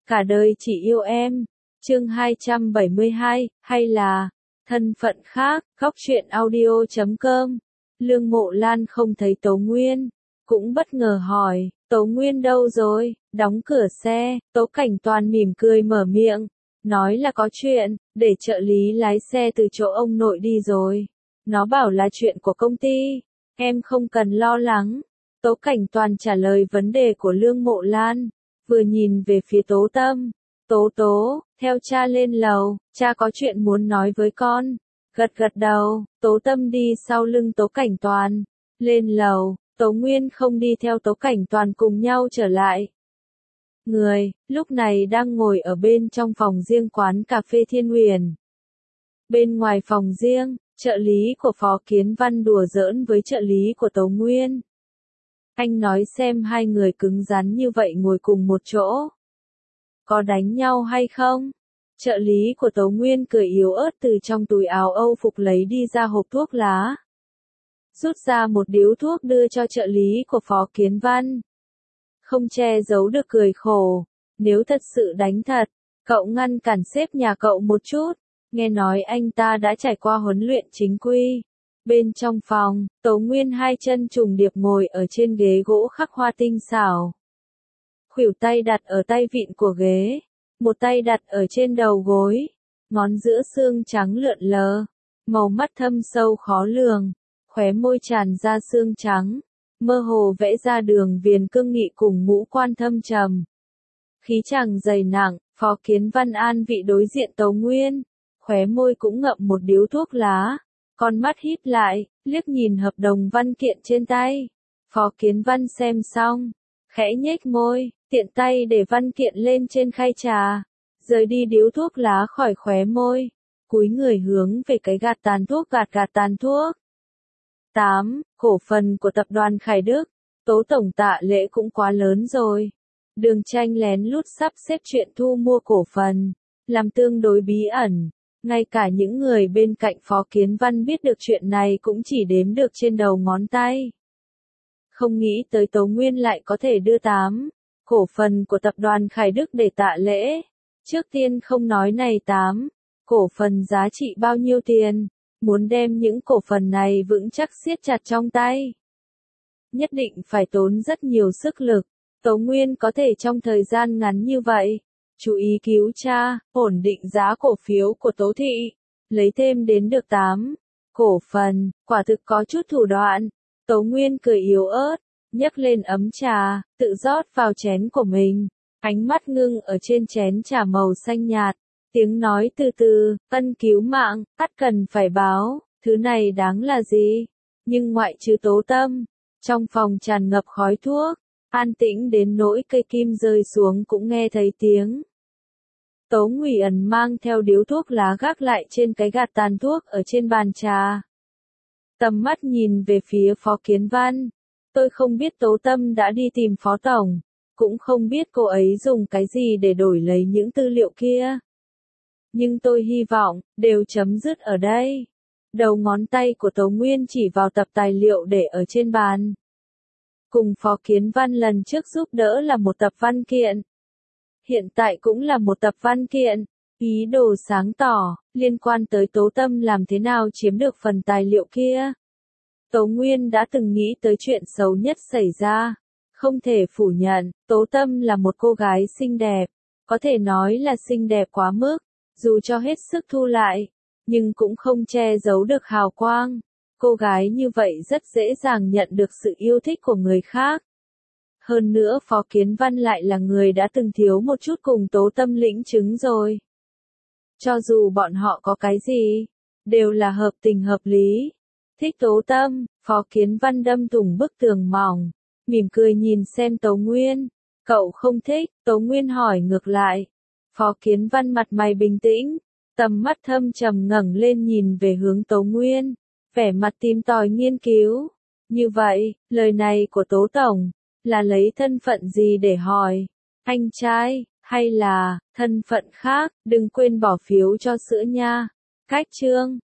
cả đời chỉ yêu em. Chương 272, hay là thân phận khác, góc truyện audio.com. Lương Mộ Lan không thấy Tố Nguyên, cũng bất ngờ hỏi, Tố Nguyên đâu rồi? Đóng cửa xe, Tố Cảnh Toàn mỉm cười mở miệng, nói là có chuyện, để trợ lý lái xe từ chỗ ông nội đi rồi. Nó bảo là chuyện của công ty, em không cần lo lắng. Tố Cảnh Toàn trả lời vấn đề của Lương Mộ Lan, vừa nhìn về phía Tố Tâm. Tố, theo cha lên lầu, cha có chuyện muốn nói với con. Gật gật đầu, Tố Tâm đi sau lưng Tố Cảnh Toàn. Lên lầu, Tố Nguyên không đi theo Tố Cảnh Toàn cùng nhau trở lại. Người, lúc này đang ngồi ở bên trong phòng riêng quán cà phê Thiên Huyền. Bên ngoài phòng riêng, trợ lý của Phó Kiến Văn đùa giỡn với trợ lý của Tố Nguyên. Anh nói xem hai người cứng rắn như vậy ngồi cùng một chỗ. Có đánh nhau hay không? Trợ lý của Tố Nguyên cười yếu ớt từ trong túi áo Âu phục lấy đi ra hộp thuốc lá. Rút ra một điếu thuốc đưa cho trợ lý của Phó Kiến Văn. Không che giấu được cười khổ. Nếu thật sự đánh thật, cậu ngăn cản sếp nhà cậu một chút. Nghe nói anh ta đã trải qua huấn luyện chính quy. Bên trong phòng, Tố Nguyên hai chân trùng điệp ngồi ở trên ghế gỗ khắc hoa tinh xảo. Khuỷu tay đặt ở tay vịn của ghế, một tay đặt ở trên đầu gối, ngón giữa xương trắng lượn lờ, màu mắt thâm sâu khó lường, khóe môi tràn ra xương trắng, mơ hồ vẽ ra đường viền cương nghị cùng ngũ quan thâm trầm. Khí chàng dày nặng, Phó Kiến Văn an vị đối diện Tố Nguyên, khóe môi cũng ngậm một điếu thuốc lá, con mắt híp lại, liếc nhìn hợp đồng văn kiện trên tay. Phó Kiến Văn xem xong, khẽ nhếch môi, tiện tay để văn kiện lên trên khay trà, rời đi điếu thuốc lá khỏi khóe môi, cúi người hướng về cái gạt tàn thuốc gạt tàn thuốc. 8. Cổ phần của tập đoàn Khải Đức, Tố tổng tạ lễ cũng quá lớn rồi. Đường Tranh lén lút sắp xếp chuyện thu mua cổ phần, làm tương đối bí ẩn. Ngay cả những người bên cạnh Phó Kiến Văn biết được chuyện này cũng chỉ đếm được trên đầu ngón tay. Không nghĩ tới Tố Nguyên lại có thể đưa 8 cổ phần của tập đoàn Khải Đức để tạ lễ. Trước tiên không nói này 8 cổ phần giá trị bao nhiêu tiền, muốn đem những cổ phần này vững chắc siết chặt trong tay. Nhất định phải tốn rất nhiều sức lực, Tố Nguyên có thể trong thời gian ngắn như vậy, chú ý cứu tra, ổn định giá cổ phiếu của Tố Thị, lấy thêm đến được 8 cổ phần, quả thực có chút thủ đoạn. Tố Nguyên cười yếu ớt, nhấc lên ấm trà, tự rót vào chén của mình, ánh mắt ngưng ở trên chén trà màu xanh nhạt, tiếng nói từ từ, ân cứu mạng, ắt cần phải báo, thứ này đáng là gì? Nhưng ngoại trừ Tố Tâm, trong phòng tràn ngập khói thuốc, an tĩnh đến nỗi cây kim rơi xuống cũng nghe thấy tiếng. Tố Ngụy Ẩn mang theo điếu thuốc lá gác lại trên cái gạt tàn thuốc ở trên bàn trà. Tầm mắt nhìn về phía Phó Kiến Văn. Tôi không biết Tố Tâm đã đi tìm Phó Tổng, cũng không biết cô ấy dùng cái gì để đổi lấy những tư liệu kia. Nhưng tôi hy vọng, đều chấm dứt ở đây. Đầu ngón tay của Tố Nguyên chỉ vào tập tài liệu để ở trên bàn. Cùng Phó Kiến Văn lần trước giúp đỡ là một tập văn kiện. Hiện tại cũng là một tập văn kiện. Ý đồ sáng tỏ, liên quan tới Tố Tâm làm thế nào chiếm được phần tài liệu kia. Tố Nguyên đã từng nghĩ tới chuyện xấu nhất xảy ra. Không thể phủ nhận, Tố Tâm là một cô gái xinh đẹp. Có thể nói là xinh đẹp quá mức, dù cho hết sức thu lại, nhưng cũng không che giấu được hào quang. Cô gái như vậy rất dễ dàng nhận được sự yêu thích của người khác. Hơn nữa Phó Kiến Văn lại là người đã từng thiếu một chút cùng Tố Tâm lĩnh chứng rồi. Cho dù bọn họ có cái gì, đều là hợp tình hợp lý. Thích Tố Tâm, Phó Kiến Văn đâm thủng bức tường mỏng, mỉm cười nhìn xem Tố Nguyên. Cậu không thích, Tố Nguyên hỏi ngược lại. Phó Kiến Văn mặt mày bình tĩnh, tầm mắt thâm trầm ngẩng lên nhìn về hướng Tố Nguyên, vẻ mặt tìm tòi nghiên cứu. Như vậy, lời này của Tố Tổng, là lấy thân phận gì để hỏi? Anh trai, hay là thân phận khác? Đừng quên bỏ phiếu cho sữa nha. Cách chương